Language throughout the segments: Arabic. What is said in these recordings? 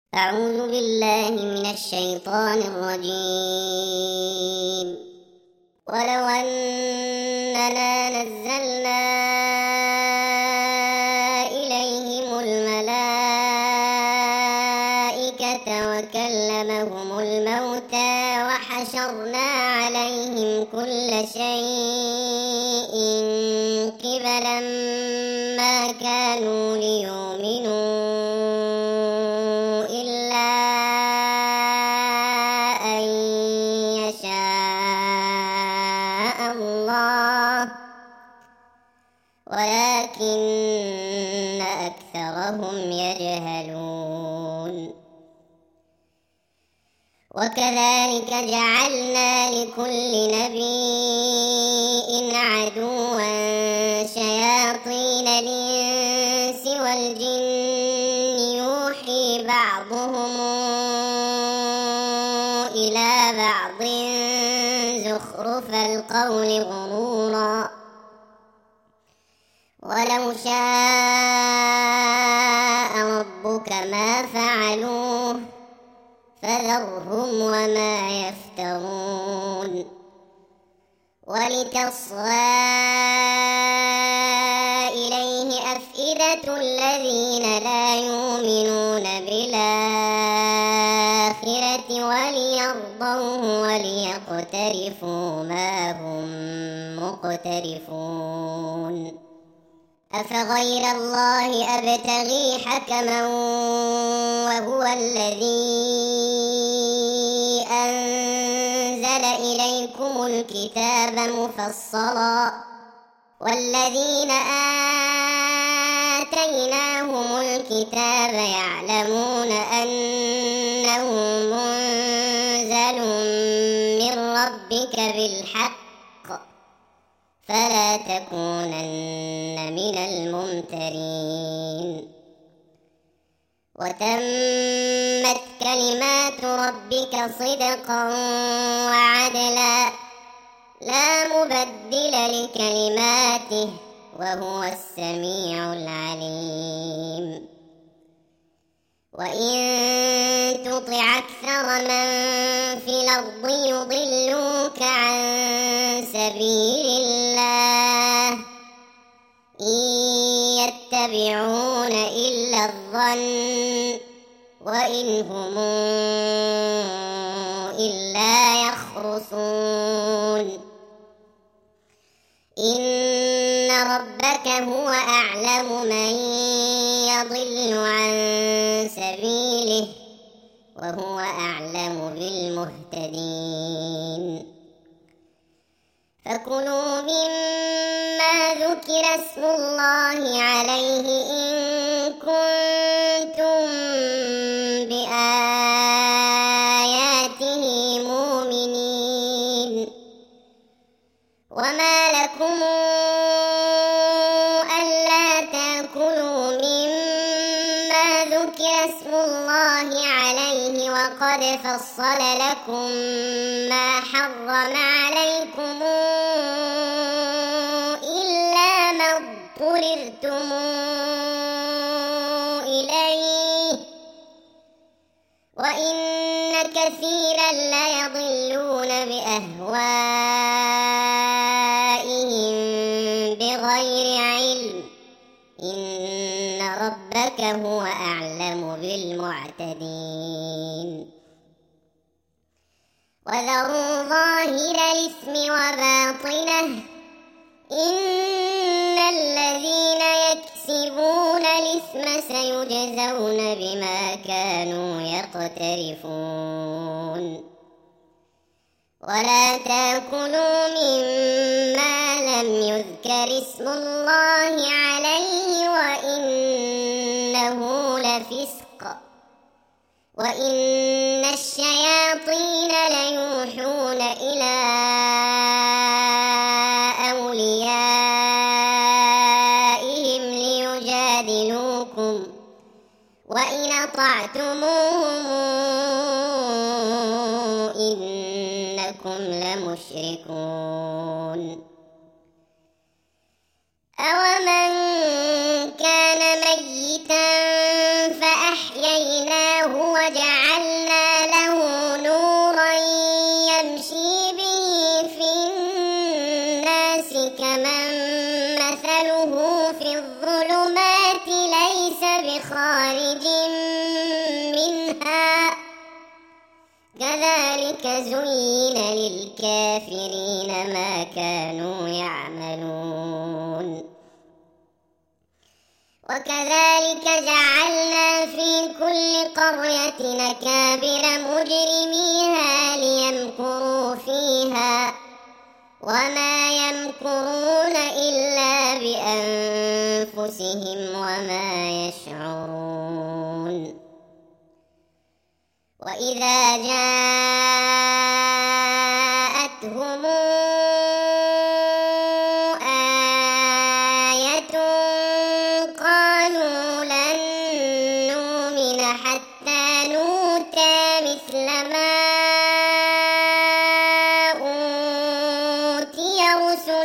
أعوذ بالله من الشيطان الرجيم. ولو أننا نزلنا إليهم الملائكة وكلمهم الموتى وحشرنا عليهم كل شيء قبلا ما كانوا ليؤمنوا إلا أن يشاء الله ولكن أكثرهم يجهلون. وكذلك جعلنا لكل نبي عدوا شياطين الإنس والجن يوحي بعضهم إلى بعض زخرف القول غرورا ولو شاء ربك ما فعلوه فذرهم وما يفترون. ولتصغى إليه أفئدة الذين لا يؤمنون بالآخرة وليرضوه وليقترفوا ما هم مقترفون. أفغير الله أبتغي حكما وهو الذي أنزل إليكم الكتاب مفصلا والذين آتيناهم الكتاب يعلمون أنه منزل من ربك بالحق فلا تكونن من الممترين. وتمت كلمات ربك صدقا وعدلا لا مبدل لكلماته وهو السميع العليم. وإن تطع أكثر من في الأرض يضلوك عن سبيل الله إن يتبعون إلا الظن وإن هم إلا يخرصون. إن ربك هو أعلم من يضل عن سبيله وهو أعلم بالمهتدين. فكلوا مما ذكر اسم الله عليه إن كنتم بآياته مؤمنين. وما لكم ألا تأكلوا مما ذكر اسم الله عليه وقد فصل لكم ما حرم عليكم إلا ما اضطررتم إليه وإن كثيرا ليضلون بأهوائهم بغير علم إن ربك هو أعلم بالمعتدين. وذروا ظاهر الإثم وباطنه إن الذين يكسبون الإثم سيجزون بما كانوا يقترفون. ولا تأكلوا مما لم يذكر اسم الله عليه وإنه لفسق وإن الشياطين ليوحون إلى أوليائهم ليجادلوكم وإن أطعتموهم إنكم لمشركون. أومن كان ميتا فأحييناه كذلك زين للكافرين ما كانوا يعملون وكذلك جعلنا في كل قرية أكابر مجرميها ليمكروا فيها وما يمكرون إلا بأنفسهم وما يشعرون وإذا جاءتهم آية قالوا لن نؤمن حتى نؤتى مثل ما أوتي رسل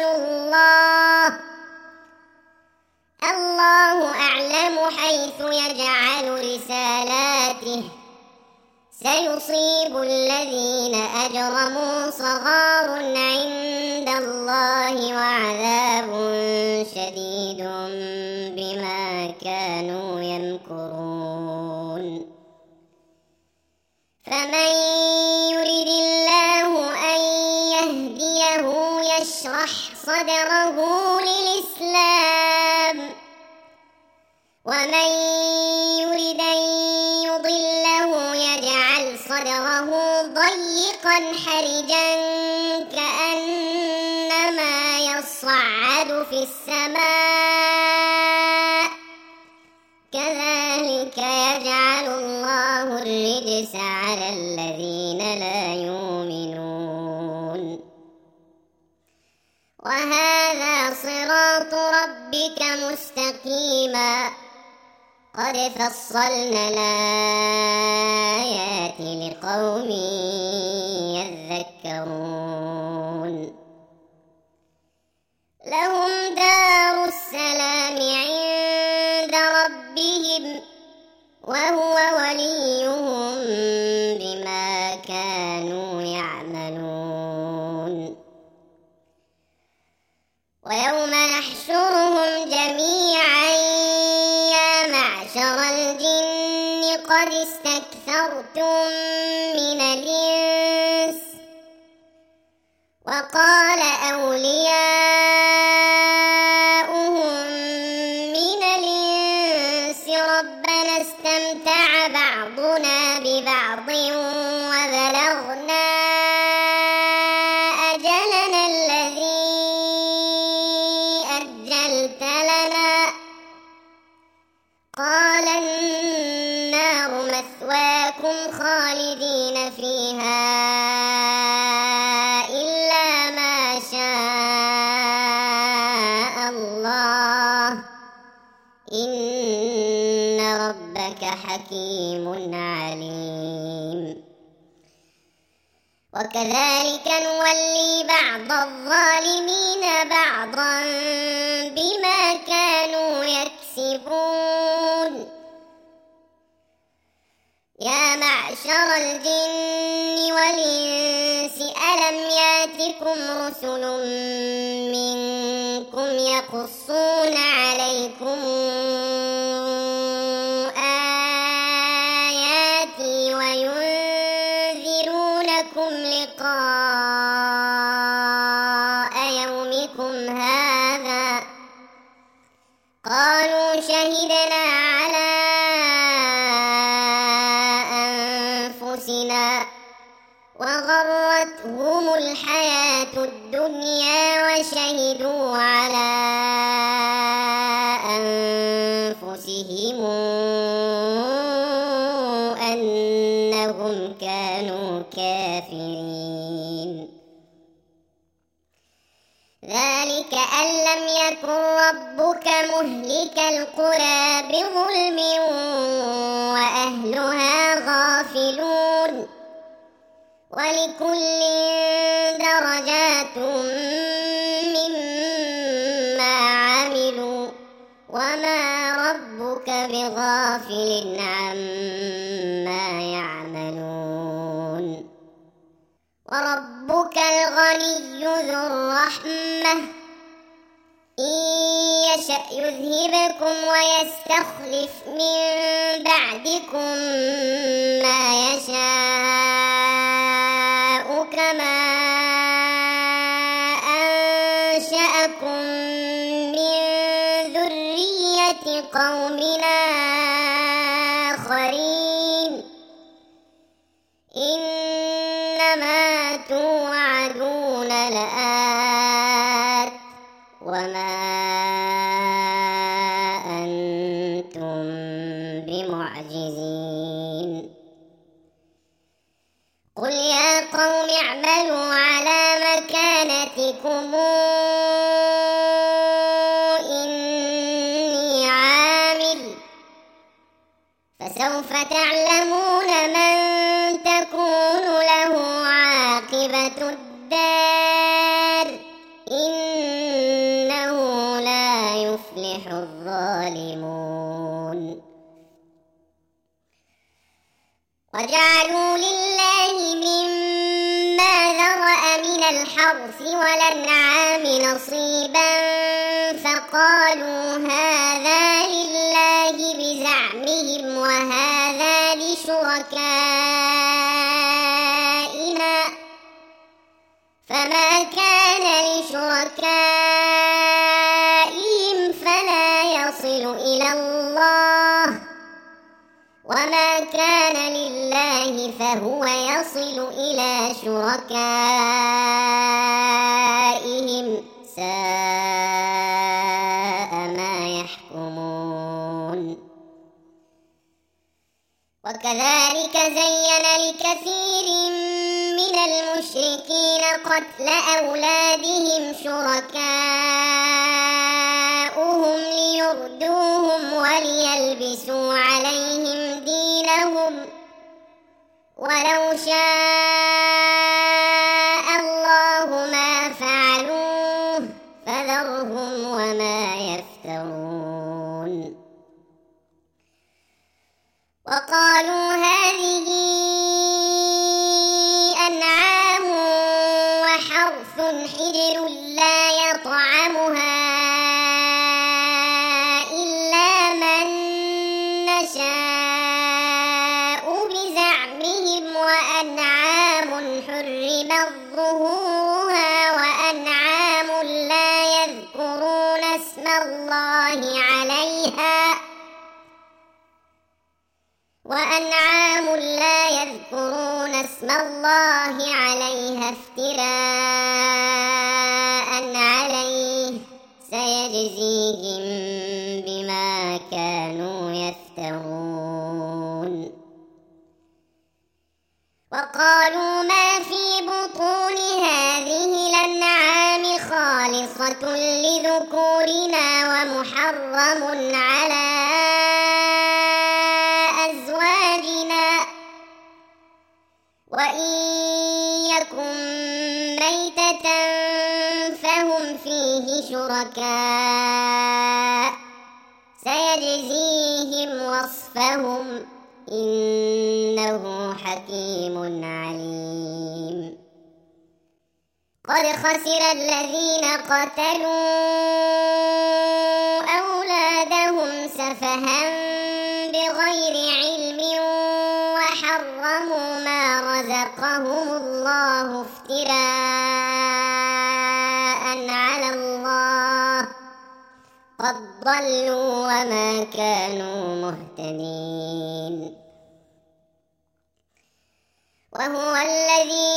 الله أعلم حيث يجعل رسالاته سيصيب الذين أجرموا صغار عند الله وعذاب شديد بما كانوا يمكرون فمن يرد الله أن يهديه يشرح صدره للإسلام ومن يرد أن يضله يجعل صدره ضيقا حرجا كأنما يصعد في السماء كذلك يجعل الله الرجس على الذين لا يؤمنون وهذا صراط ربك مستقيما قد فصلنا الآيات لقوم يذكرون لهم دار السلام عند ربهم وهو وليهم بما كانوا يعملون ويوم نحشرهم جميعا يا معشر الجن قد استكثرتم من الإنس وقال أولياؤهم من الإنس ربنا استمتع بعضنا ببعض وبلغنا أجلنا الذي أجلت لنا قال النار مثواكم خالدين فيها إلا ما شاء الله إن ربك حكيم عليم وكذلك نولي بعض الظالمين بعضا بما كانوا يكسبون يا معشر الجن والإنس ألم ياتكم رسل منكم يقصون عليكم آياتي وينذرونكم لقاء يومكم هذا قالوا شهدنا على أنفسنا وغرتهم الحياة الدنيا وشهدوا على أنفسهم أنهم كانوا كافرين ذلك أن لم يكن ربك مهلك القرى بظلم وأهلها غافلون ولكل درجات مما عملوا وما ربك بغافل عما يعملون وربك الغني ذو الرحمة إن يشأ يذهبكم ويستخلف من بعدكم ما يشاء ويعلمون من تكون له عاقبة الدار إنه لا يفلح الظالمون وجعلوا لله مما ذرأ من الحرث والأنعام نصيبا فقالوا هذا لله بزعمهم وهذا لشركائنا فما كان لشركائهم فلا يصل إلى الله وما كان لله فهو يصل إلى شركائهم ساء ما يحكمون وكذلك زين لكثير من المشركين قتل أولادهم شركاؤهم ليردوهم وليلبسوا عليهم دينهم ولو شاء الله ما فعلوه فذرهم وما يفترون وقالوا هذه أنعام وحرث حجر لا يطعمها إلا من نشاء بزعمهم وأنعام حرمت ظهورها وأنعام لا يذكرون اسم الله عليها افتراء عليه سيجزيهم بما كانوا يفترون وقالوا ما في بطون هذه الأنعام خالصة لذكورنا ومحرم على أزواجنا وإن يكن ميتة فهم فيه شركاء سيجزيهم وصفهم إنه حكيم عليم قد خسر الذين قتلوا أولادهم سفها بغير علم وحرموا ما رزقهم الله افتراء على الله قد ضلوا وما كانوا مهتدين وهو الذي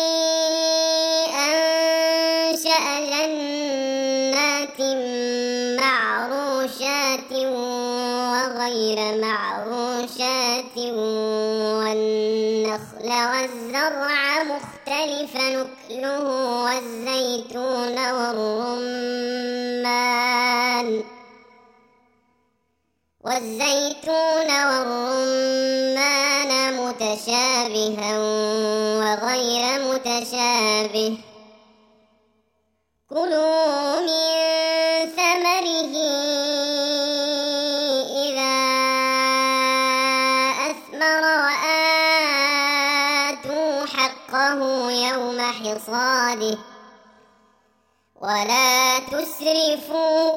أنشأ جنات معروشات وغير معروشات والنخل والزرع مختلفا أكله والزيتون والرمان متشابها وغير متشابه كلوا من ثمره إذا أثمر وآتوا حقه يوم حصاده ولا تسرفوا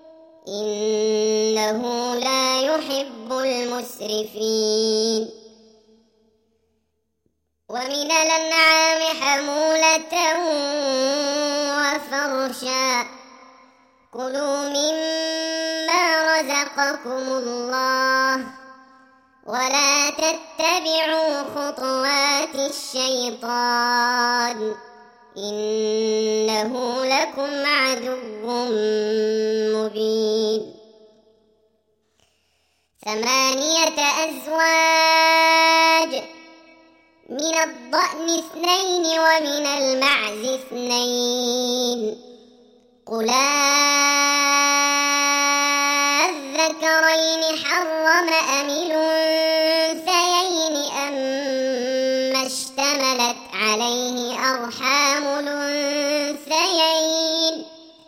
إنه لا يحب المسرفين ومن الأنعام حمولة وفرشا كلوا مما رزقكم الله ولا تتبعوا خطوات الشيطان إنه لكم عدو مبين 8 أزواج من الضأن 2 ومن المعز 2 قل الذكرين حرم أم الأنثيين عليه أرحام الأنثيين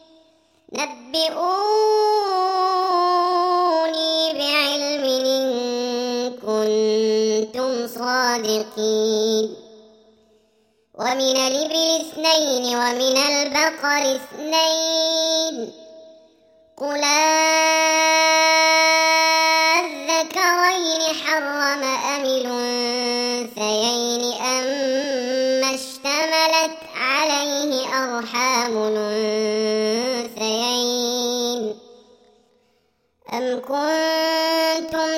نبئوني بعلم إن كنتم صادقين ومن الإبل 2 ومن البقر 2 قل الذكرين حرم أم الأنثيين أما اشتملت عليه أرحام الأنثيين أم كنتم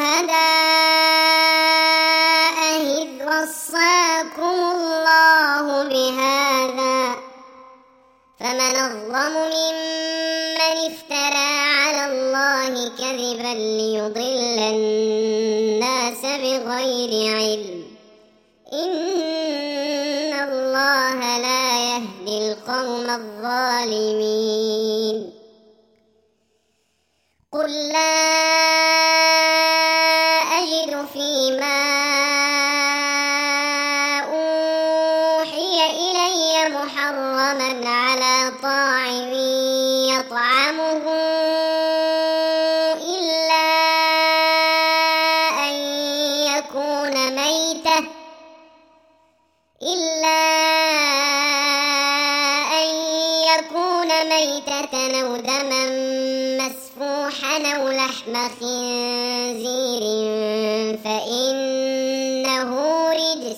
شهداء إذ وصاكم الله بهذا فمن أظلم ممن افترى على الله كذبا ليضل الناس بغير علم إن الله لا يهدي القوم الظالمين قل لا أجد فيما أوحي إلي محرما على طاعم يطعمه إلا أن يكون ميتة أو دما مسفوحا أو لحم خنزير فإنه رجس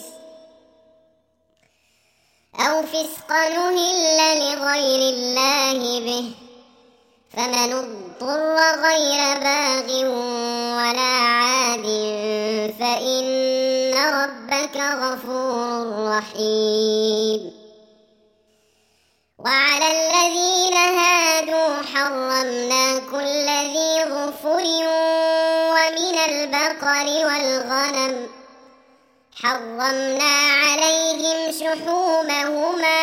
أو فسقا أهل لغير الله به فمن اضطر غير باغ ولا عاد فإن ربك غفور رحيم وعلى الذين هادوا حرمنا كل ذي ظفر ومن البقر والغنم حرمنا عليهم شحومهما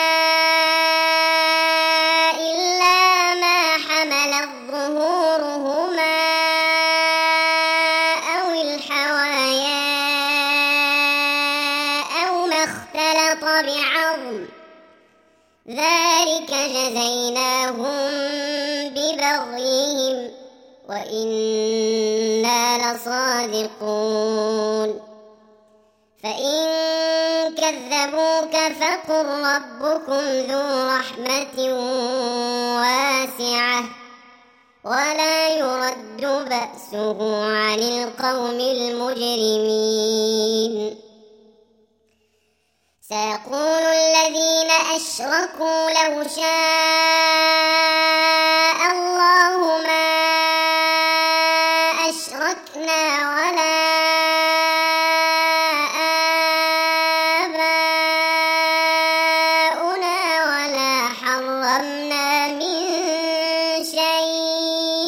إلا ما حملت ظهورهما أو الحوايا أو ما اختلط بعظم ذلك جزيناهم ببغيهم وإنا لصادقون فإن كذبوك فقل ربكم ذو رحمة واسعة ولا يرد بأسه عن القوم المجرمين سيقول الذين أشركوا لو شاء الله ما أشركنا ولا آباؤنا ولا حرمنا من شيء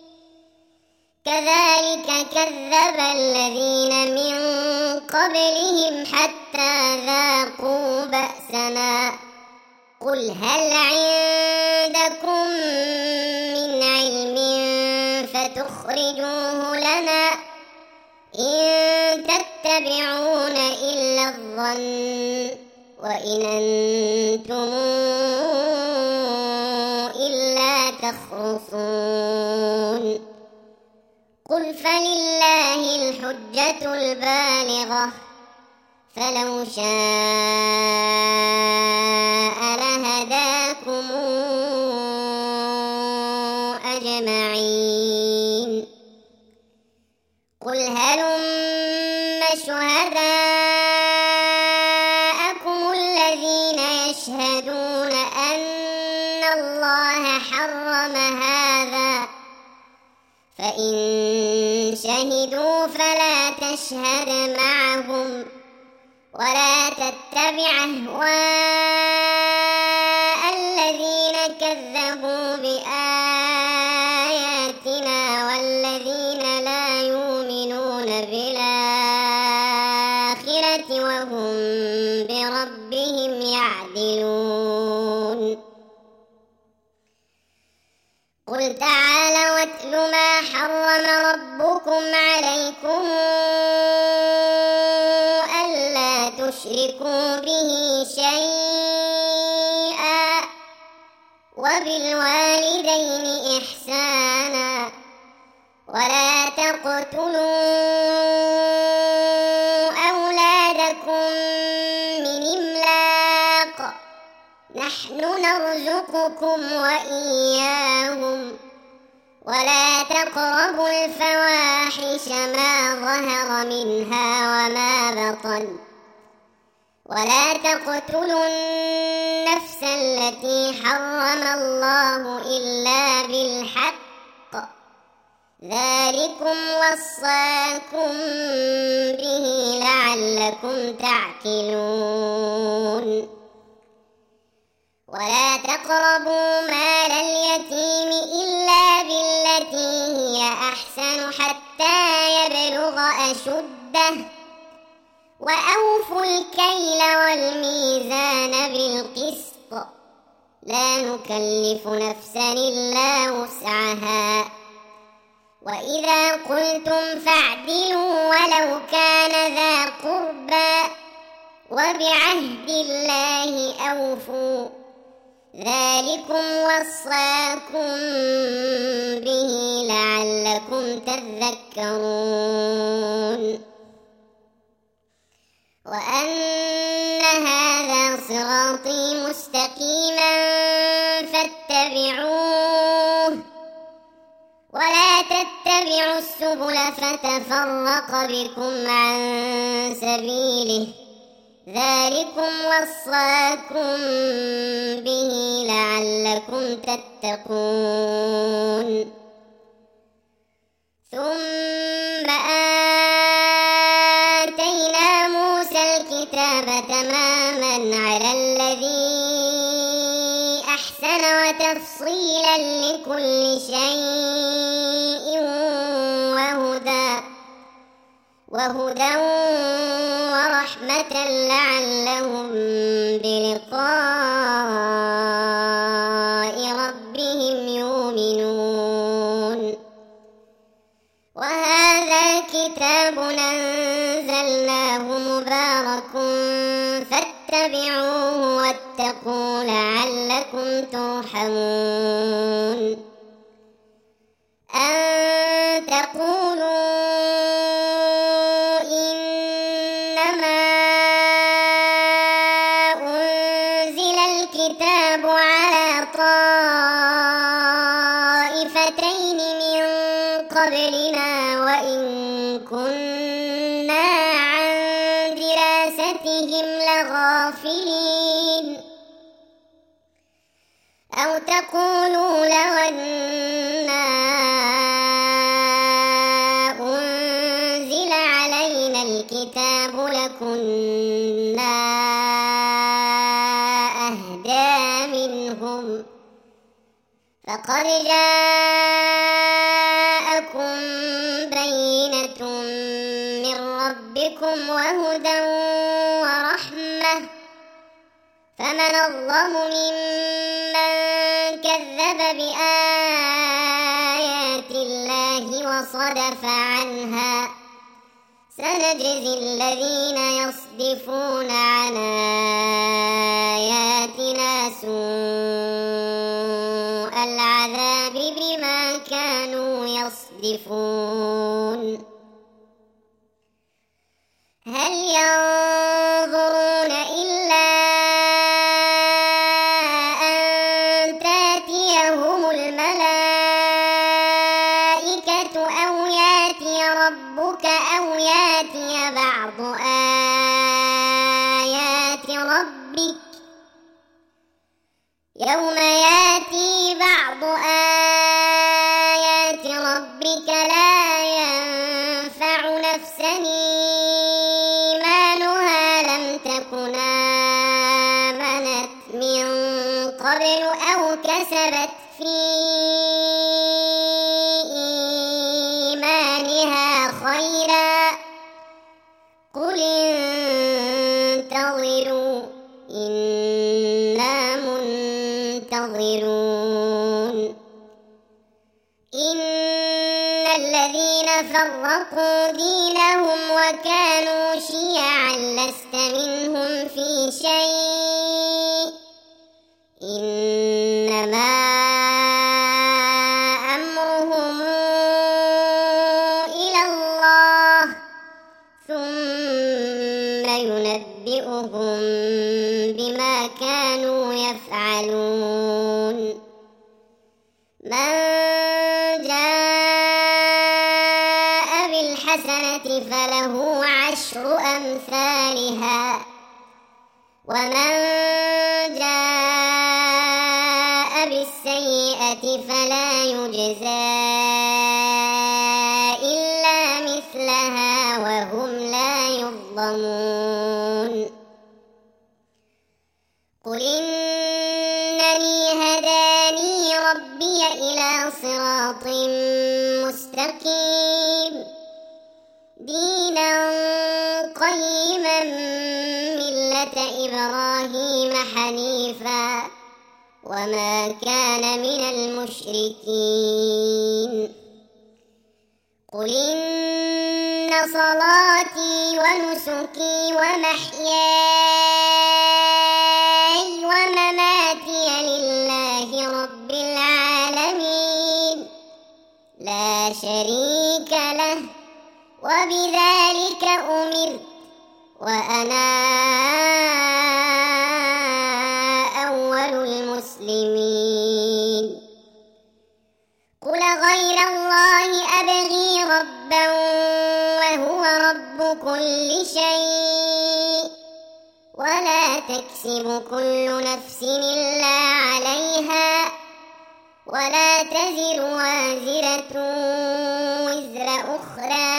كذلك كذب الذين من قبلهم حتى ذاقوا بأسنا قل هل عندكم من علم فتخرجوه لنا إن تتبعون إلا الظن وإن أنتم إلا تخرصون قل فلله الحجة البالغة فلو شاء لهداكم أجمعين قل هلم شهداءكم الذين يشهدون أن الله حرم هذا فإن شهدوا فلا تشهد معهم ولا تتبع أهواء الذين كذبوا بآياتنا والذين لا يؤمنون بالآخرة وهم بربهم يعدلون قل تعالوا واتل ما حرم ربكم عليكم تشركوا به شيئا وبالوالدين إحسانا ولا تقتلوا أولادكم من إملاق نحن نرزقكم وإياهم ولا تقربوا الفواحش ما ظهر منها وما بطن ولا تقتلوا النفس التي حرم الله إلا بالحق ذلكم وصاكم به لعلكم تعقلون ولا تقربوا مال اليتيم إلا بالتي هي أحسن حتى يبلغ أشده وأوفوا الكيل والميزان بالقسط لا نكلف نفسا إلا وسعها وإذا قلتم فاعدلوا ولو كان ذا قربى وبعهد الله أوفوا ذلكم وصاكم به لعلكم تذكرون وأن هذا صراطي مستقيما فاتبعوه ولا تتبعوا السبل فتفرق بكم عن سبيله ذلكم وصاكم به لعلكم تتقون ثم آتينا موسى الكتاب تماما على الذي أحسن وتفصيلا لكل شيء وهدى ورحمة لعلهم بلقاء ربهم يؤمنون وهذا كتاب أنزلناه مبارك فاتبعوه واتقوا لعلكم ترحمون أن تقولوا إنما أنزل الكتاب على طائفتين من قبلنا وإن كنا عن دراستهم لغافلين أو تقولوا لو أنا أنزل علينا الكتاب لكنا أهدى منهم فقد جاءكم بينة من ربكم وهدى ورحمة فمن أظلم ممن كذب بآيات الله وصدف عنها سنجزي الذين يصدفون عن آياتنا سوء العذاب بما كانوا يصدفون هل ينظرون إلا أن تأتيهم الملائكة أو يأتي ربك أو يأتي بعض آيات ربك يوم يأتي بعض آيات ربك لا ينفع نفسا إيمانها لم تكن آمنت من قبل أو كسبت في إيمانها خيرا قل انتظروا إنا منتظرون إن الذين فرقوا دينهم وكانوا شيعا لست منهم فينبئهم بما كانوا يفعلون من جاء بالحسنة فله 10 أمثالها ومن جاء بالسيئة فلا يجزى إلا مثلها وهم لا يظلمون قل إنني هداني ربي إلى صراط مستقيم دينا قيما ملة إبراهيم حنيفا وما كان من المشركين قل إن صلاتي ونسكي ومحياي ومماتي لله رب العالمين لا شريك له وبذلك أمرت وأنا أول المسلمين قل غير الله أبغي ربا وهو رب كل شيء ولا تكسب كل نفس إلا عليها ولا تزر وازرة وزر أخرى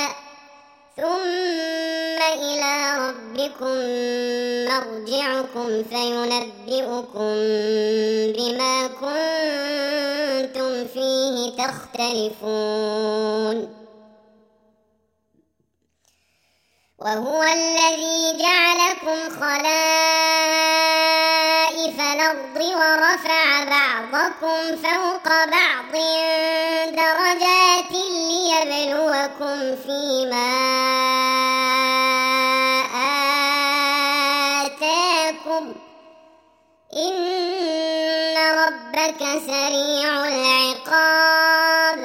ثم إلى ربكم مرجعكم فينبئكم بما كنتم فيه تختلفون وهو الذي جعلكم خلائف الأرض ورفع بعضكم فوق بعض درجات ليبلوكم فيما آتاكم إن ربك سريع العقاب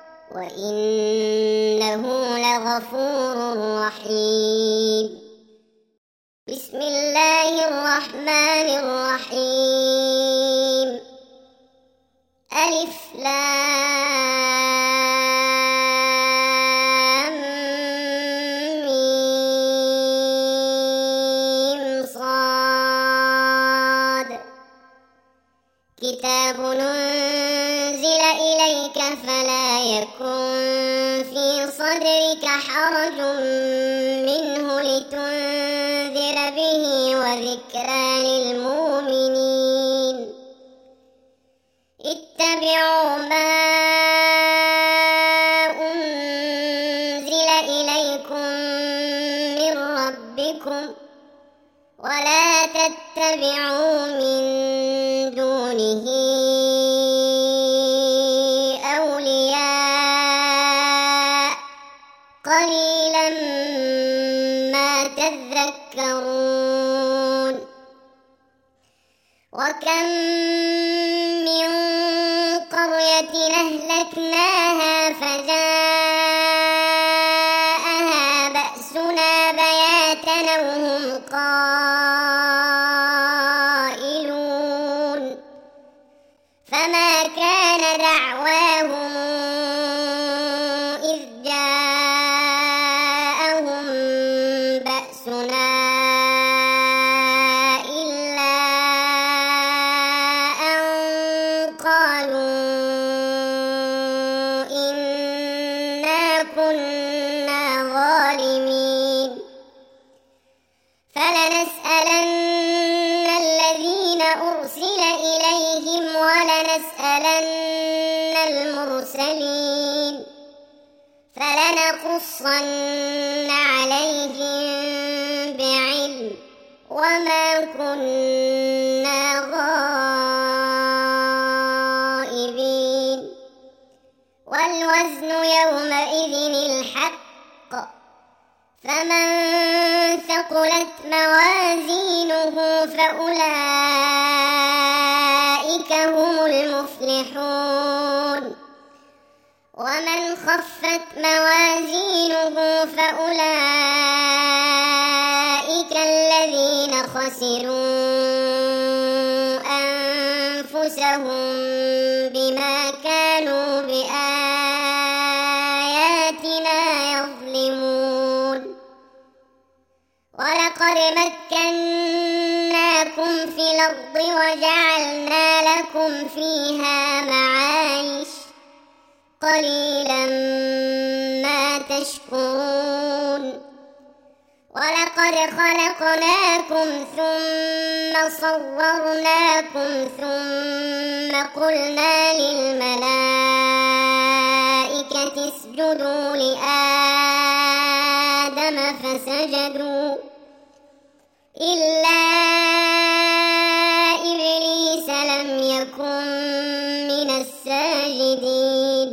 وإنه لغفور رحيم بسم الله الرحمن الرحيم ألف لام ميم صاد كتاب أنزل إليك فلا يكن في صدرك حرج منه لتنذر به وذكرى للمؤمنين اتبعوا ما أنزل إليكم من ربكم ولا تتبعوا من دونه أولياء قليلا ما تذكرون وكم من قرية أهلكناها فجاءها بأسنا بياتا وهم قائلون فما كان دعواهم إذ جاءهم بأسنا إلا أن قالوا إنا كنا ظالمين فلنسألن الذين أرسل إليهم ولنسألن المرسلين فلنقصن عليهم بعلم وما كنا غائبين والوزن يومئذ الحق فمن ثقلت موازينه فأولئك هم المفلحون ومن خفت موازينه فأولئك خسروا أنفسهم بما كانوا بآياتنا يظلمون ولقد مكناكم في الأرض وجعلنا لكم فيها معايش قليلا ما تشكرون ولقد خلقناكم ثم صورناكم ثم قلنا للملائكة اسجدوا لآدم فسجدوا إلا إبليس لم يكن من الساجدين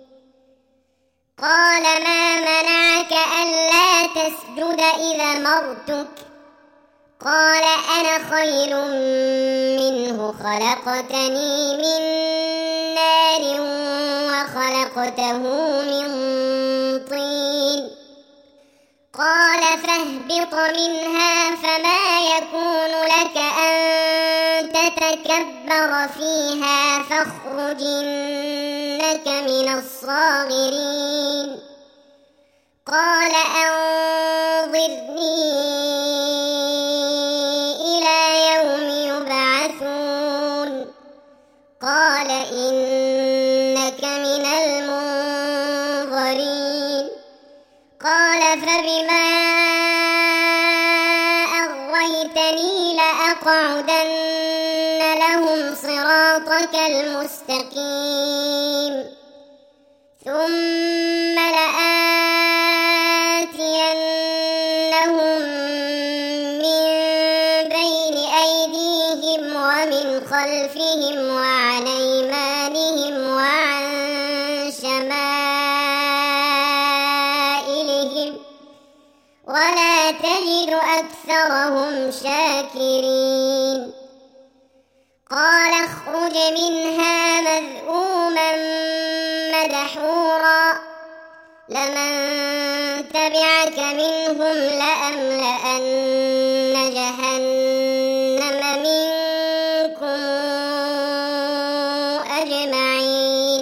قال ما منعك ألا تسجد إذا أمرتك قال أنا خير منه خلقتني من نار وخلقته من طين قال فاهبط منها فما يكون لك أن تتكبر فيها فاخرج إنك من الصاغرين قال أنظرني إلى يوم يبعثون قال إنك من المنظرين قال فبما أغويتني لأقعدن لهم صراطك المستقيم ثم لآتينهم من بين أيديهم ومن خلفهم وعن أيمانهم وعن شمائلهم ولا تجد أكثرهم شاكرين قال اخرج منها مذءوما مدحورا لمن تبعك منهم لأملأن جهنم منكم أجمعين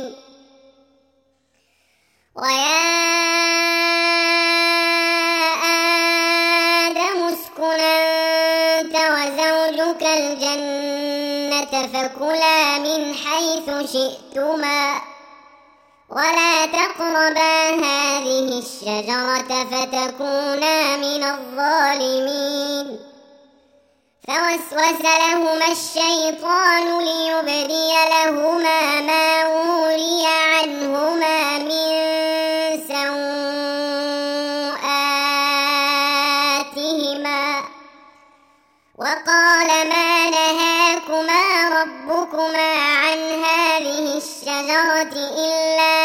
ويا آدم اسكن أنت وزوجك الجنة فكلا من حيث شئتما ولا تقربا هذه الشجرة فتكونا من الظالمين فوسوس لهما الشيطان ليبدي لهما ما وري عنهما من سوآتهما وقال ما نهاكما ربكما عن هذه الشجرة إلا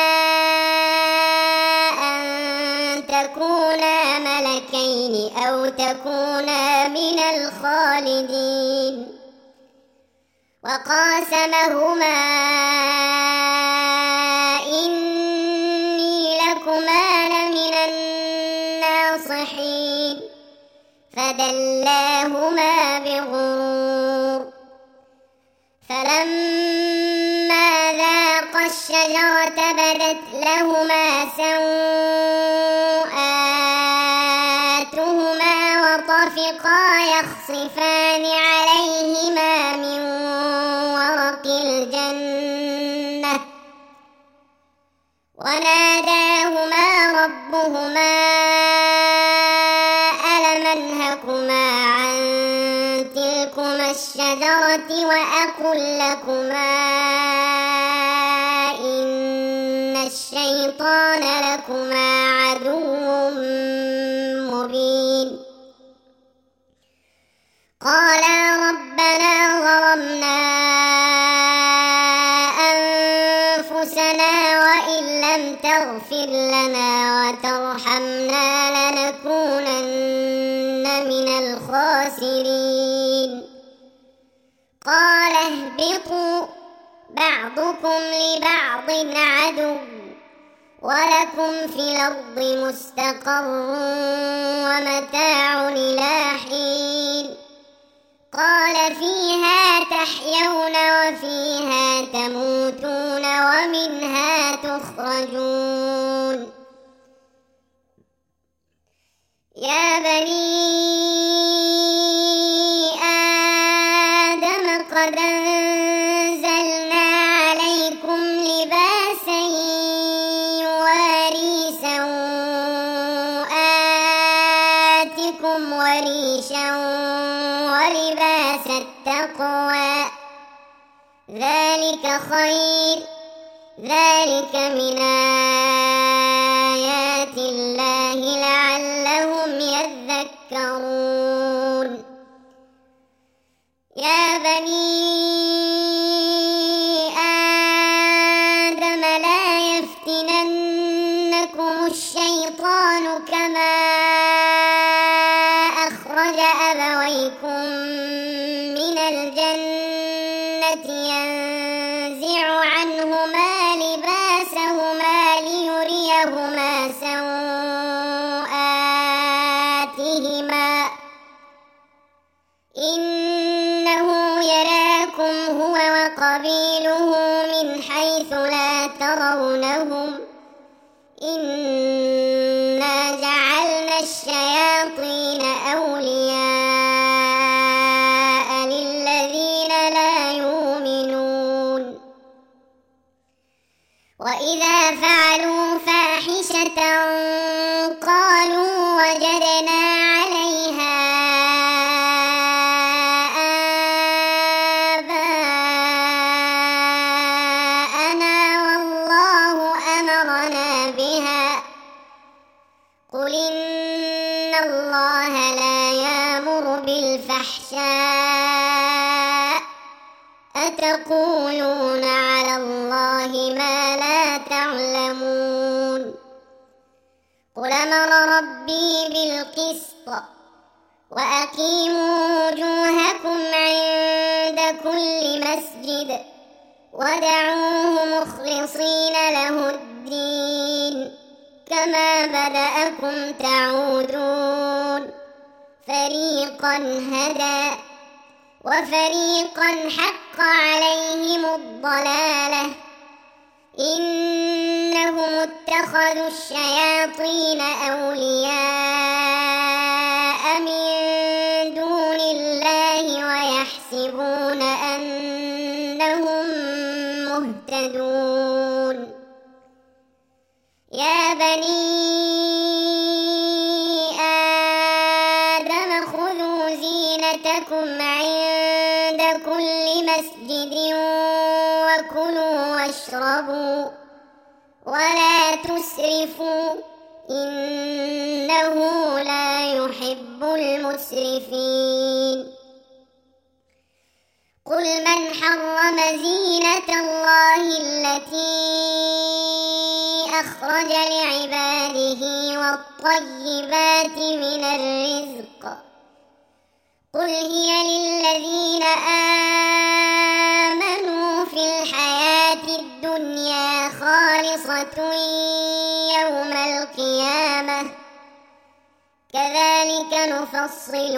أن تكونا ملكين أو تكونا من الخالدين وقاسمهما إني لكما لمن الناصحين فدلاهما بغرور فلما ذاقا الشجرة بدت لهما سوآتهما وطفقا يخصفان عليهما من ورق الجنة وناداهما ربهما ألم أنهكما عن تلكما الشجرة وأقل لكما إن الشيطان لكما عدو مبين قالا ربنا ظلمنا أنفسنا وإن لم تغفر لنا وترحمنا لنكونن من الخاسرين قال اهبطوا بعضكم لبعض عدو ولكم في الأرض مستقر ومتاع إلى حين قال فيها تحيون وفيها تموتون ومنها تخرجون يا بني آدم قد أنزلنا عليكم لباسا يواري سوآتكم وريشا ولباس التقوى ذلك خير ذلك من آيات الله لعلهم يذكرون يا بني آدم لا يفتننكم الشيطان كما أخرج أبويكم من الجنة ينزع عنهما لباسهما ليريهما سوآتهما إنه يراكم هو وقبيله من حيث لا ترونهم إنا جعلنا الشياطين أولياء للذين لا يؤمنون وإذا فعلوا فاحشة قالوا وجدنا عليها آباءنا والله أمرنا بها قل إن الله لا يأمر بالفحشاء أتقولون على الله ما لا تعلمون قل أمر ربي بالقسط وأقيموا وجوهكم عند كل مسجد ودعوه مخلصين له الدين كما بدأكم تعودون فريقا هدى وفريقا حق عليهم الضلالة إنهم اتخذوا الشياطين أولياء من دون الله ويحسبون أنهم مهتدون يا بني آدم خذوا زينتكم عند كل مسجد وكلوا واشربوا ولا تسرفوا إنه لا يحب المسرفين قل من حرم زينة الله التي أخرج لعباده والطيبات من الرزق قل هي للذين آمنوا في الحياة الدنيا خالصة يوم القيامة كذلك نفصل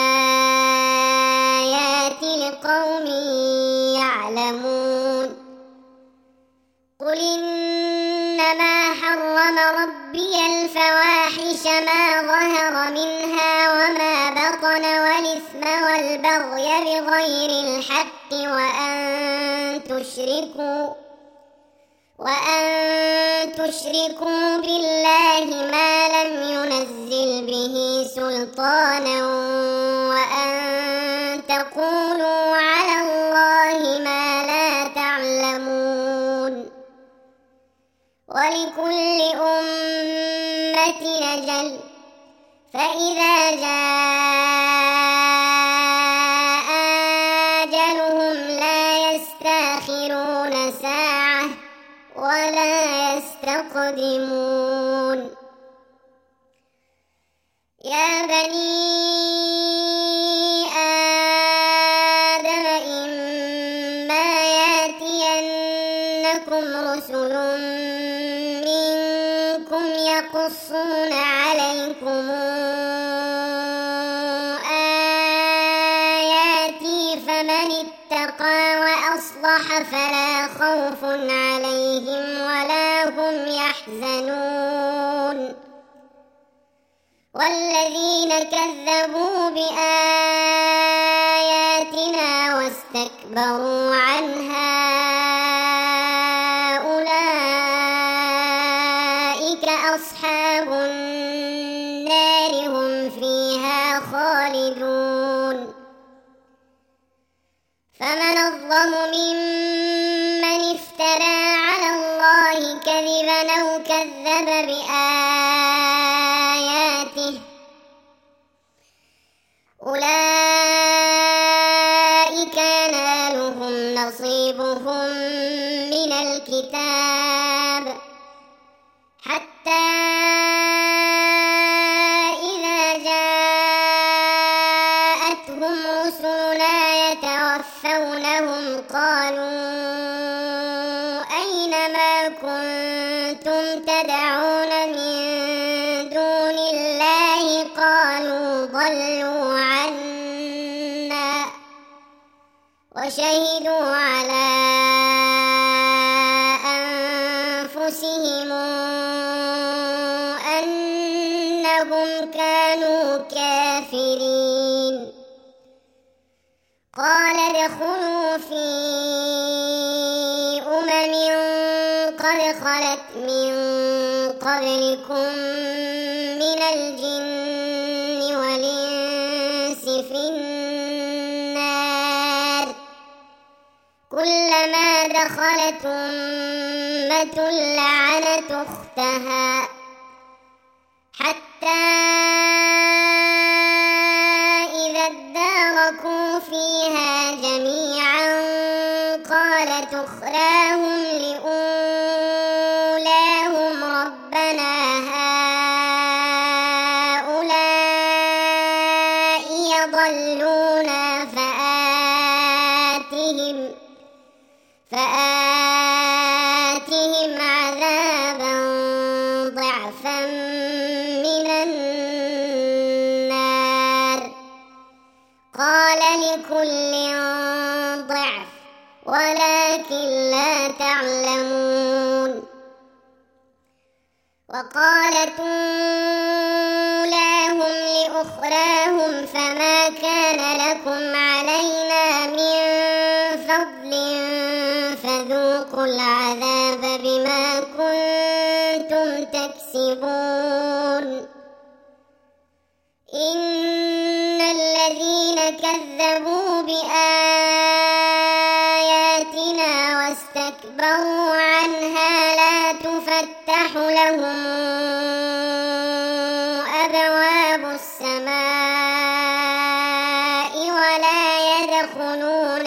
الآيات لقوم يعلمون قل إنما حرم ربي الفواحش ما ظهر منها وما بطن والإثم والبغي بغير الحق وأن تشركوا بالله ما لم ينزل به سلطانا وأن تقولوا على الله ما لا تعلمون ولكل أمة أجل فإذا جاء أجلهم لا يستأخرون ساعة ولا يستقدمون يا بني آدم إما يأتينكم رسل منكم يقصون عليكم آياتي الله فلا خوف عليهم ولا هم يحزنون والذين كذبوا بآياتنا واستكبروا عنها أولئك أصحاب النار هم فيها خالدون فمن أظلم ممن افترى على الله كذبا أو كذب بآياته أولئك ينالهم نصيبهم من الكتاب حتى إذا جاءتهم رسلنا يتوفونهم قالوا أين ما كنتم تدعون من دون الله قالوا ضلوا عنا وشهدوا على أنفسهم أنهم كانوا كافرين قال ادخلوا في قد خلت من قبلكم من الجن والإنس في النار كلما دخلت أمة لعنت أختها حتى إذا اداركوا فيها جميعا قالت أخراهم لأولاهم ربنا هؤلاء يضلونا فآتهم عذابا ضعفا من النار قال لكل ضعف ولكن لا تعلمون وقالت أولاهم لأخراهم فما كان لكم علينا من فضل فذوقوا العذاب بما كنتم تكسبون إن الذين كذبوا بآياتنا واستكبروا عنها لا تفتح لهم أبواب السماء ولا يدخلون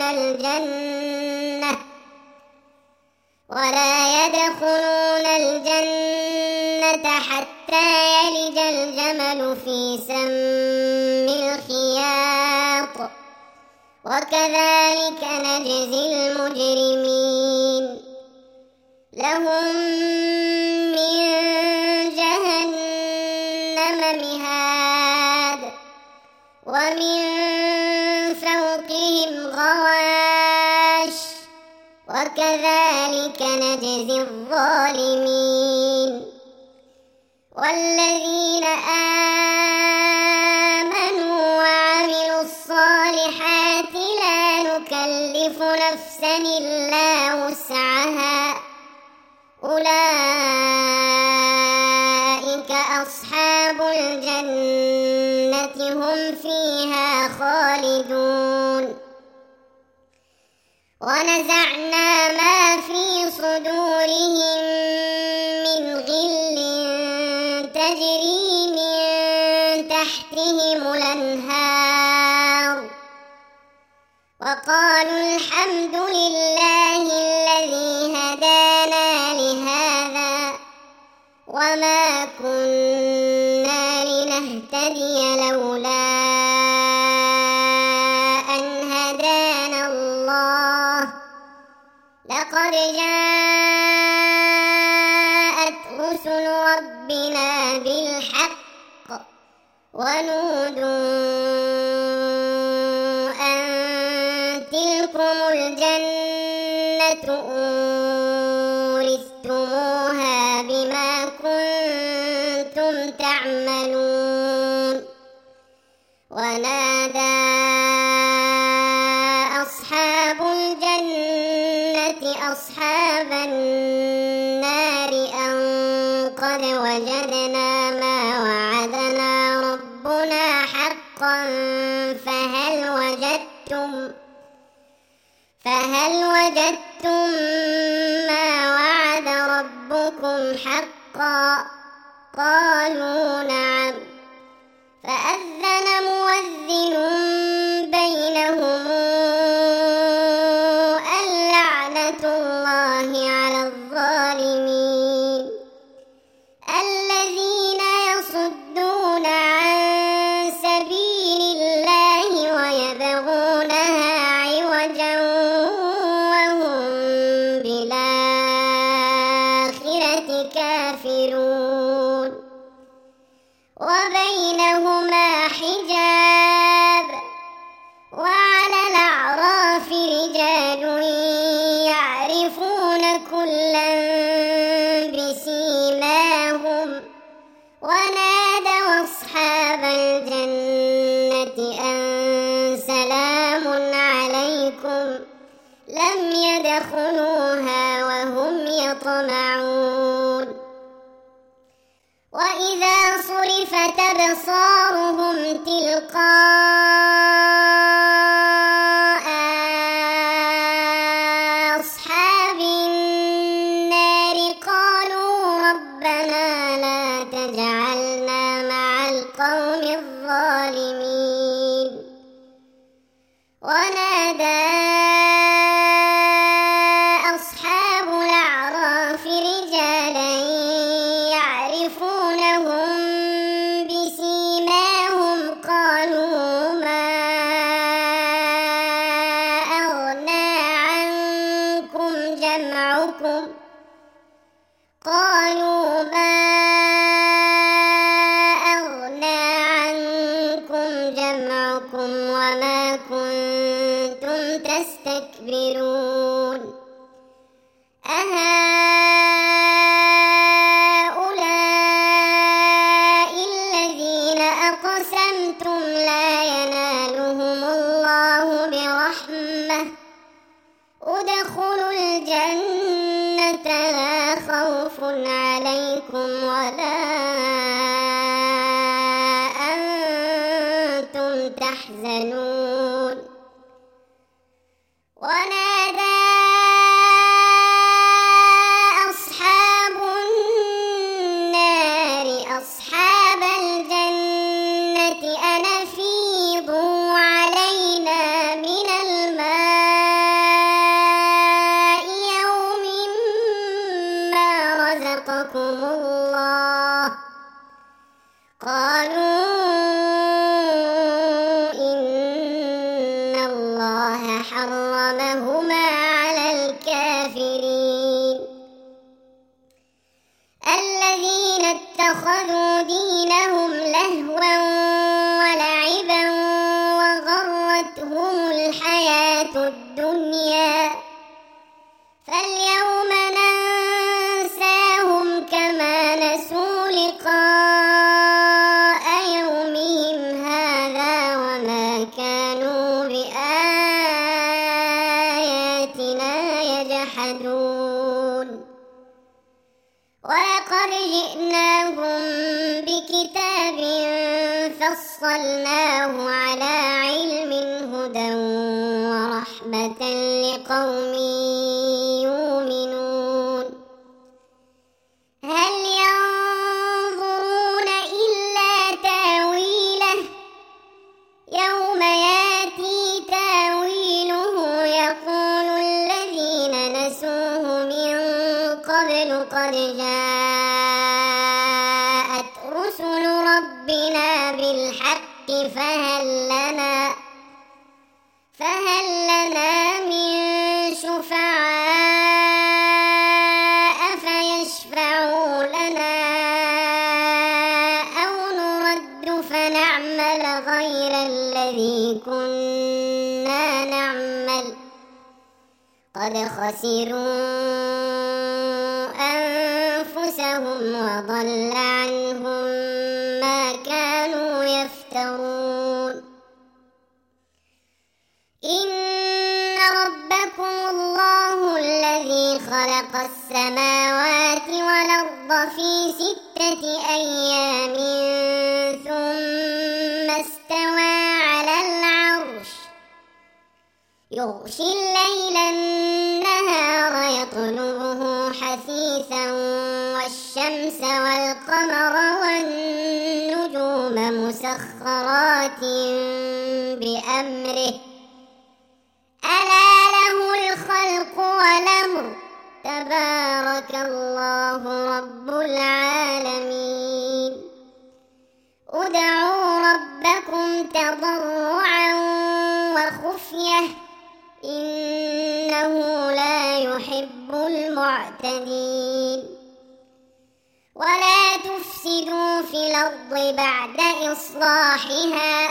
الجنة حتى يلج الجمل في سم الخياط وكذلك نجزي المجرمين لهم من جهنم مهاد ومن فوقهم غواش وكذلك نجزي الظالمين والذين آمنوا وعملوا الصالحات لا نكلف نفسا إلا وسعها أولئك أصحاب الجنة هم فيها خالدون ونزعنا ما في صدورهم من غل تجري من تحتهم الأنهار وقالوا الحمد لله الذي هدانا لهذا وما كنا لنهتدي لولا أن هدانا الله لقد جاءت رسل ربنا بالحق ونودوا أن تلكم الجنة أورثتموها بما كنتم تعملون. ونادى أصحاب الجنة أصحاب النار أن قد وجدنا ما وعدنا ربنا حقا فهل وجدتم ما وعد ربكم حقا؟ قالوا نعم. فأذن مؤذن بينهم اللعنة الله على الظالمين. الذين يصدون عن سبيل الله ويبغونها عوجا وهم بالآخرة كافرون. وبينهما حجاب. وعلى الأعراف رجال يعرفون كلا بسيماهم ونادوا أصحاب الجنة أن سلام عليكم لم يدخلوها وهم يطمعون. وإذا صرفت أبصارهم تلقاء أصحاب النار قالوا ربنا لا تجعلنا مع القوم الظالمين. ونادى أصحاب الأعراف رجالا يعرفونهم بسيماهم قالوا ما أغنى عنكم جمعكم وما كنتم تستكبرون. أهؤلاء الذين أقسمتم لا ينالهم الله برحمة ادخلوا الجنة لا خوف عليكم ولا أنتم تحزنون. ونادى أصحاب النار أصحاب الجنة أن أفيضوا علينا من الماء يوم ما رزقكم الله. قالوا إن الله حرمهما على الكافرين. الذين اتخذوا دينهم لهوا ولعبا وغرتهم الحياة الدنيا فاليوم ننساهم كما نسوا لقاء يومهم هذا وما كانوا بآياتنا يجحدون. ولقد جئناهم بكتاب فصلناه على علم هدى ورحمة لقوم يؤمنون. هل ينظرون إلا تاويله يوم ياتي تاويله يقول الذين نسوه من قبل قد جاءت رسل ربنا بالحق فهل لنا من شفعاء فيشفعوا لنا أو نرد فنعمل غير الذي كنا نعمل. قد خسروا أنفسهم وضل عنهم ما كانوا يفترون إن ربكم الله الذي خلق السماوات والأرض في 6 أيام ثم استوى على العرش يغشي الليل النهار يطلبه حثيثا والشمس والقمر والنجوم مسخرات بأمره ألا له الخلق والأمر تبارك الله رب العالمين ادعوا ربكم تضرعا وخفية إنه لا يحب المعتدين ولا تفسدوا في الأرض بعد إصلاحها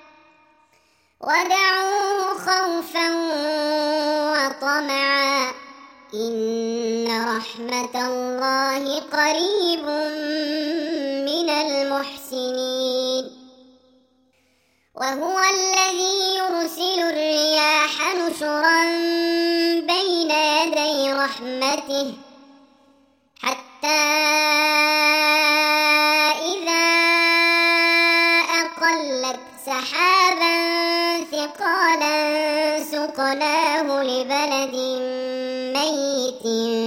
ودعوه خوفا وطمعا إن رحمة الله قريب من المحسنين وهو الذي يرسل الرياح نشرا بين يدي رحمته حتى إذا أقلت سحابا ثقالا سقناه لبلد ميت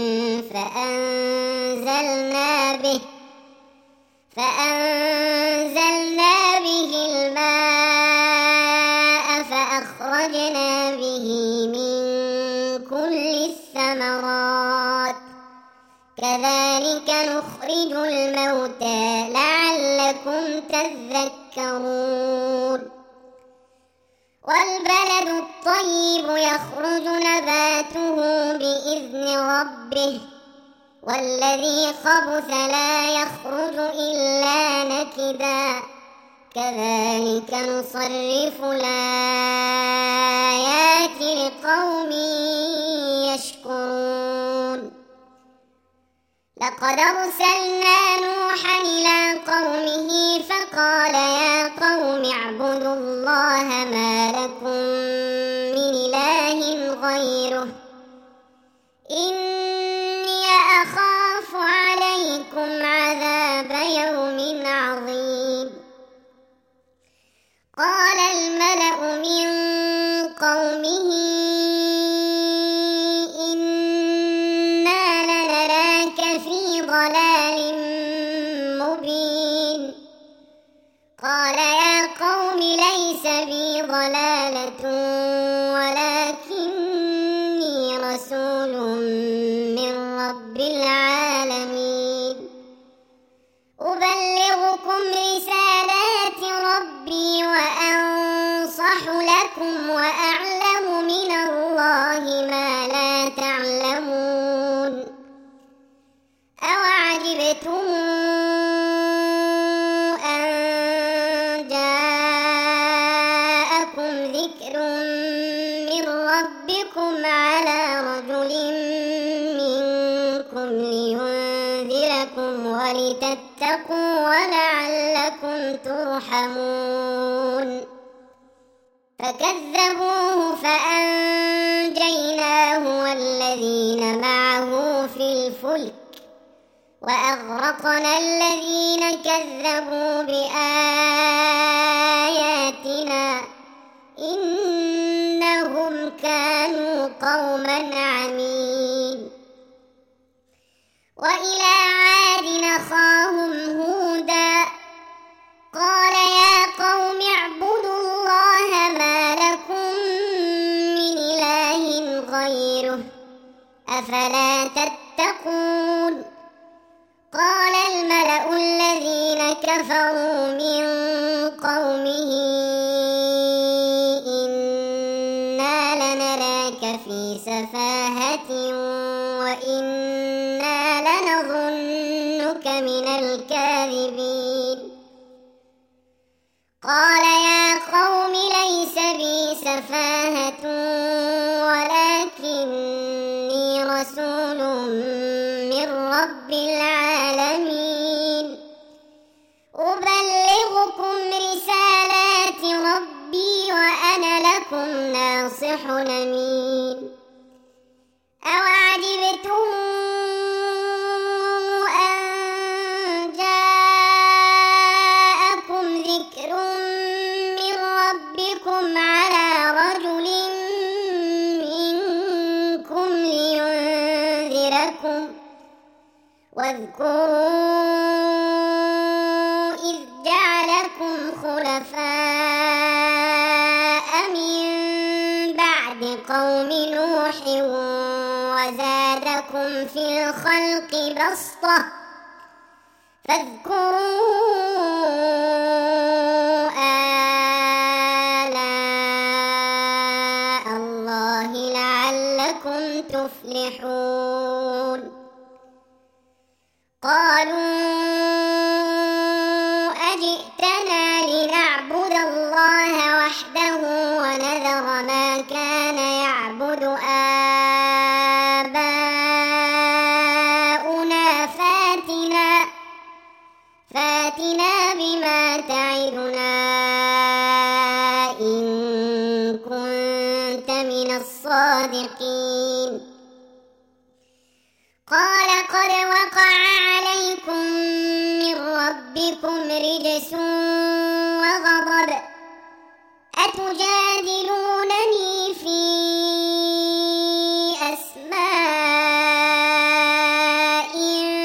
فأنزلنا به الماء فأخرجنا به من كل الثمرات كذلك نخرج الموتى لعلكم تذكرون والبلد الطيب يخرج نباته بإذن ربه والذي خبث لا يخرج إلا نكدا كذلك نصرف الآيات لقوم يشكرون لقد أرسلنا نوحا إلى قومه فقال يا قوم اعبدوا الله ما لكم من إله غيره إني أخاف عليكم عذاب يوم عظيم قال الملأ من قومه إنا لنراك في ضلال مبين قال يا قوم ليس بي ضلالة ولكني رسول من رب العالمين أبلغكم رسالات ربي وأنصح لكم وأعلم من الله ما لا تعلمون أوعجبتم أن جاءكم ذكر من ربكم على رجل منكم لينذركم ولتتقوا ولعلكم ترحمون فكذبوه فأنجيناه والذين معه في الفلك وأغرقنا الذين كذبوا بآياتنا إنهم كانوا قوما عمين وإلى عاد أخاهم هودا قال يا قوم اعبدوا الله ما لكم من إله غيره أفلا تتقون قال الملأ الذين كفروا من قومه إنا لنراك في سفاهة وإنا لنظنك من الكاذبين قال يا قوم ليس بي سفاهة ولكن ربي وأنا لكم ناصح أمين أوعجبتم أن جاءكم ذكر من ربكم على رجل منكم لينذركم واذكروا إذ جعلكم خلفاء من بعد قوم نوح وزادكم في الخلق بسطة فاذكروا آلاء الله لعلكم تفلحون قالوا أجئتنا لنعبد الله وحده ونذر ما كان يعبد آباؤنا فاتنا بما تعدنا إن كنت من الصادقين قال قد وقع عليكم من ربكم رجس وغضب أتجادلونني في أسماء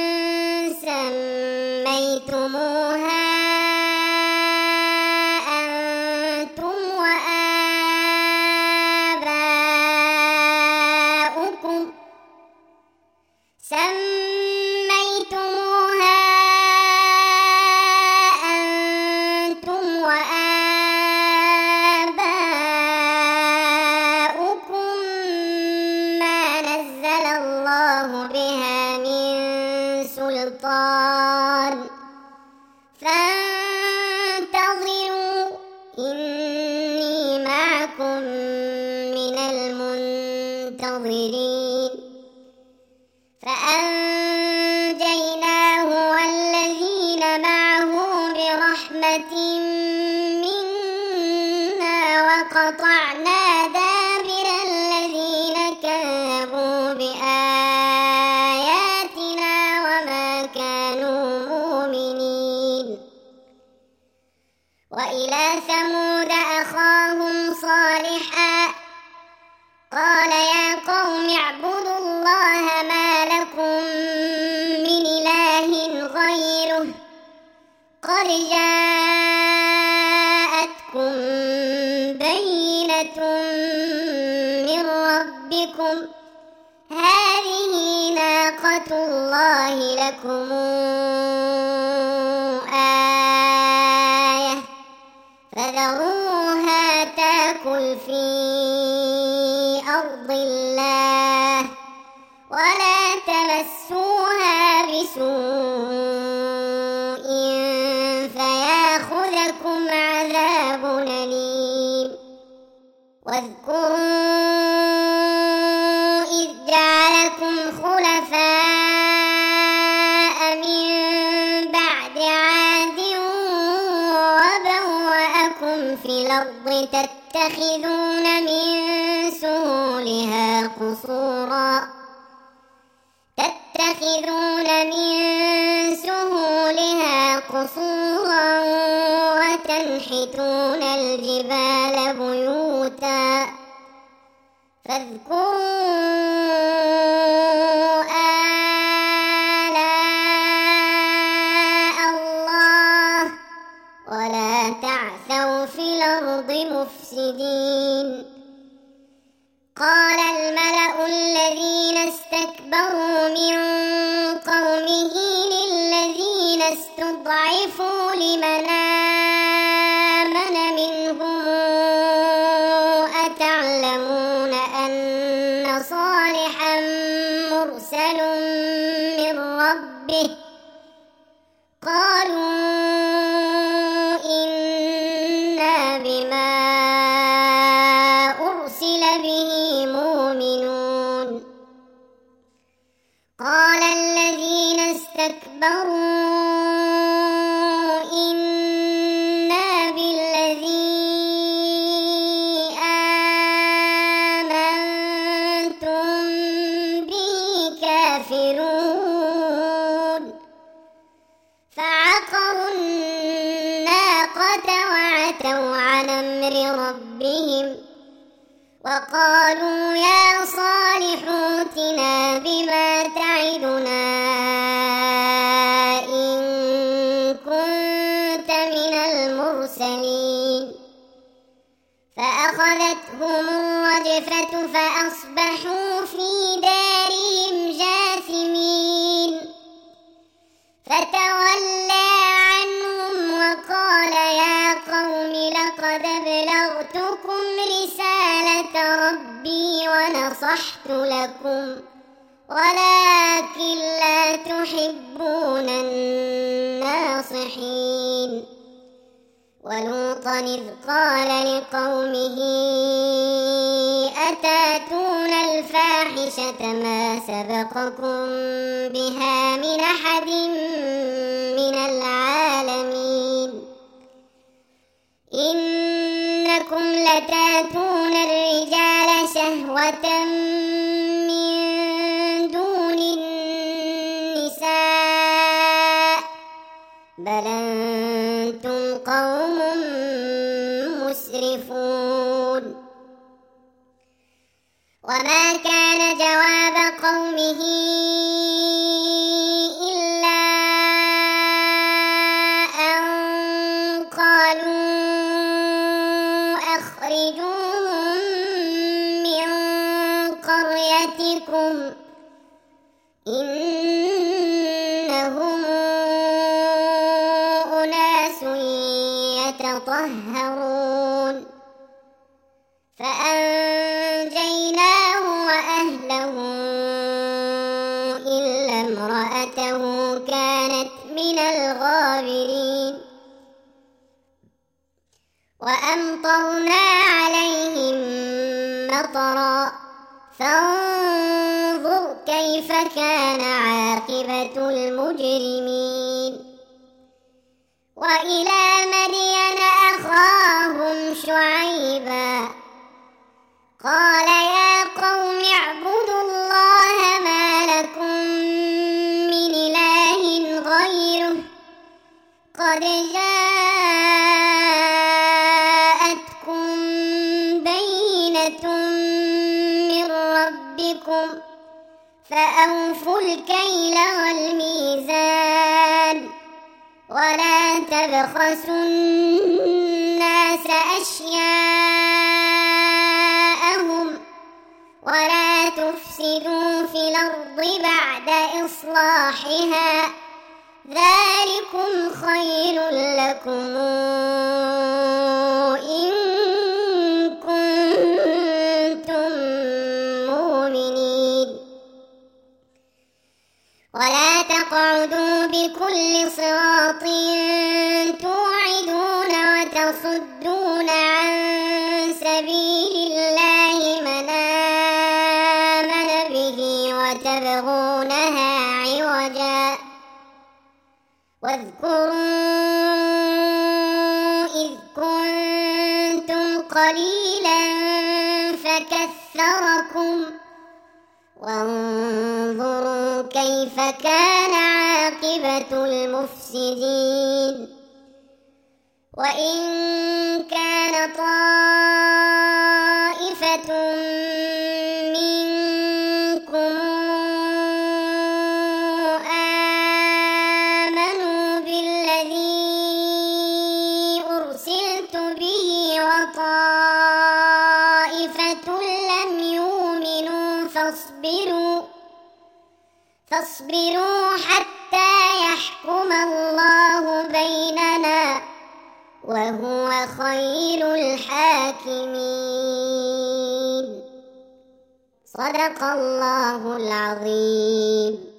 سميتموها أنتم وآباؤكم ما نزل الله بها من سلطان فانتظروا إني معكم من المنتظرين فأنجيناه والذين معه برحمة منا وقطعنا دابر الذين كذبوا بآياتنا وما كانوا مؤمنين وإلى ثمود أخاهم صالحا قال يا قوم اعبدوا الله ما لكم من إله غيره قد جاءتكم بينة من ربكم هذه ناقة الله لكم آية فذروها تاكل في أرض الله ولا تمسوها بسوء فياخذكم عذاب أليم واذكروا إذ جعلكم خلفاء من بعد عاد وبوأكم في الأرض تتخذون من سهولها قصورا وتنحتون الجبال بيوتا فاذكروا آلاء الله ولا تعثوا في الأرض مفسدين قال الملأ الذين استكبروا من قومه للذين استضعفوا لمن آمن منهم أتعلمون أن صالحا مرسل من ربه قالوا إنا بما أرسل به مؤمنون قال الذين استكبروا إنا بالذي ربهم وقالوا يا صالح ائتنا بما تعدنا إن كنت من المرسلين فأخذتهم الرجفة فأصبحوا في دارهم جاثمين فتولى عنهم وقال يا قوم لقد أبلغتكم رسالة ربي ونصحت لكم ولكن لا تحبون الناصحين ولوطا إذ قال لقومه أتاتون الفاحشة ما سبقكم بها من أحد من العالمين إنكم لتاتون الرجال شهوة من دون النساء بل أنتم قوم مسرفون وما كان جواب قومه إلا أن قالوا أخرجوهم من قريتكم إنهم أناس يتطهرون فأنجيناه وأهله إلا امرأته كانت من الغابرين وأمطرنا عليهم مطرا فانظر كيف كان عاقبة المجرمين وإلى مدين أخاهم شعيبا قال يا قوم اعبدوا الله ما لكم من إله غيره قد جاءتكم بينة من ربكم فأوفوا الكيل والميزان ولا تبخسوا الناس أشياءهم ولا تفسدوا في الأرض بعد إصلاحها ذلكم خير لكم إن كنتم مؤمنين ولا تقعدوا بكل صراط توعدون وتصدون عن سبيل الله من آمن به وتبغونها عوجا واذكروا إذ كنتم قليلا فكثركم وانظروا كيف كان عاقبة المفسدين وإن كان طائفة منكم آمنوا بالذي أرسلت به وطائفة لم يؤمنوا فاصبروا حتى يحكم الله بيننا وهو خير الحاكمين صدق الله العظيم.